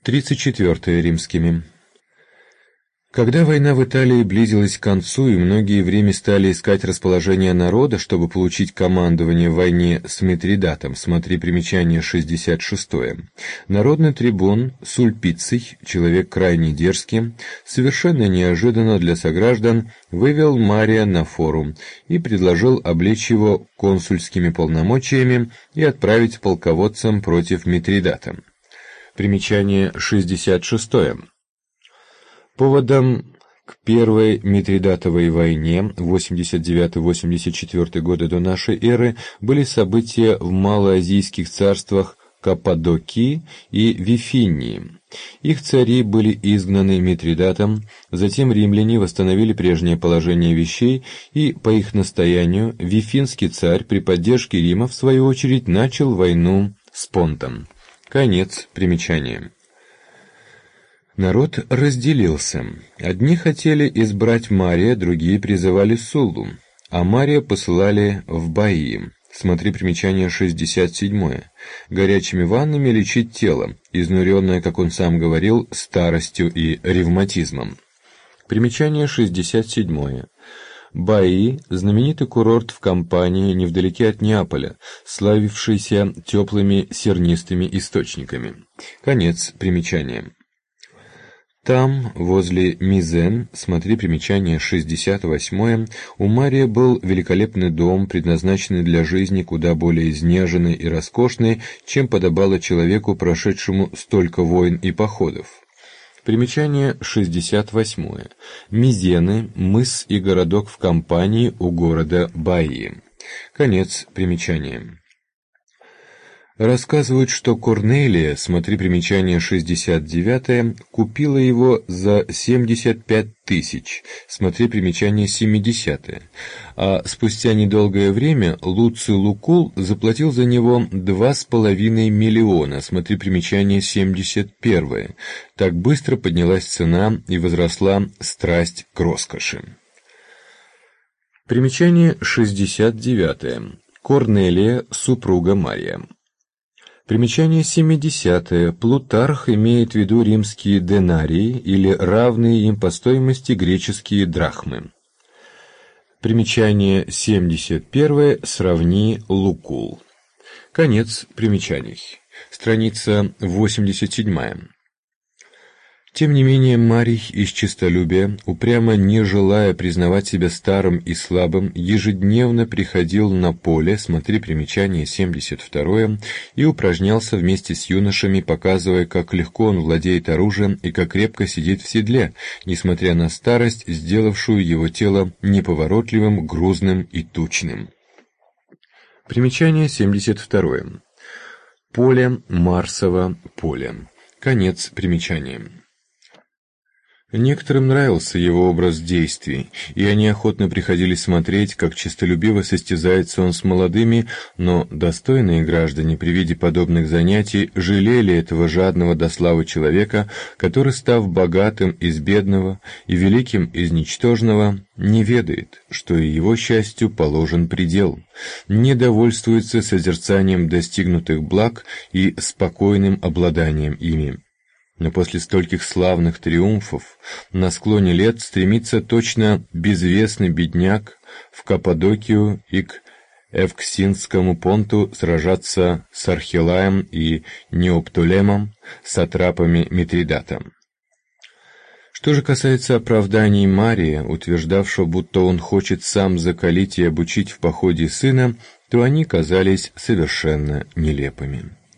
34 римскими. Когда война в Италии близилась к концу, и многие в Риме стали искать расположение народа, чтобы получить командование в войне с Митридатом, смотри примечание 66, народный трибун Сульпиций, человек крайне дерзкий, совершенно неожиданно для сограждан вывел Мария на форум и предложил облечь его консульскими полномочиями и отправить полководцем против Митридата. Примечание 66. Поводом к Первой Митридатовой войне 89-84 годы до нашей эры были события в малоазийских царствах Каппадокии и Вифинии. Их цари были изгнаны Митридатом, затем римляне восстановили прежнее положение вещей, и по их настоянию Вифинский царь при поддержке Рима в свою очередь начал войну с Понтом. Конец примечания. Народ разделился. Одни хотели избрать Мария, другие призывали Суллу, а Мария посылали в бои. Смотри примечание 67. Горячими ваннами лечить тело, изнуренное, как он сам говорил, старостью и ревматизмом. Примечание 67. Баи – знаменитый курорт в Кампании, невдалеке от Неаполя, славившийся теплыми сернистыми источниками. Конец примечания. Там, возле Мизен, смотри примечание 68, у Мария был великолепный дом, предназначенный для жизни куда более изнеженной и роскошной, чем подобало человеку, прошедшему столько войн и походов. Примечание 68. Мизены – мыс и городок в Кампании у города Баи. Конец примечания. Рассказывают, что Корнелия, смотри примечание 69, купила его за 75 тысяч, смотри примечание 70, а спустя недолгое время Луций Лукул заплатил за него 2,5 миллиона, смотри примечание 71. Так быстро поднялась цена и возросла страсть к роскоши. Примечание 69. Корнелия, супруга Мария. Примечание 70. Плутарх имеет в виду римские динарии или равные им по стоимости греческие драхмы. Примечание 71. Сравни Лукул. Конец примечаний. Страница 87. Тем не менее, Марий из честолюбия, упрямо не желая признавать себя старым и слабым, ежедневно приходил на поле, смотри примечание 72, и упражнялся вместе с юношами, показывая, как легко он владеет оружием и как крепко сидит в седле, несмотря на старость, сделавшую его тело неповоротливым, грузным и тучным. Примечание 72. Поле, Марсово поле. Конец примечания. Некоторым нравился его образ действий, и они охотно приходили смотреть, как честолюбиво состязается он с молодыми, но достойные граждане при виде подобных занятий жалели этого жадного до славы человека, который, став богатым из бедного и великим из ничтожного, не ведает, что и его счастью положен предел, не довольствуется созерцанием достигнутых благ и спокойным обладанием ими. Но после стольких славных триумфов на склоне лет стремится точно безвестный бедняк в Каппадокию и к Эвксинскому понту сражаться с Архилаем и Неоптолемом, сатрапами Митридата. Что же касается оправданий Мария, утверждавшего, будто он хочет сам закалить и обучить в походе сына, то они казались совершенно нелепыми.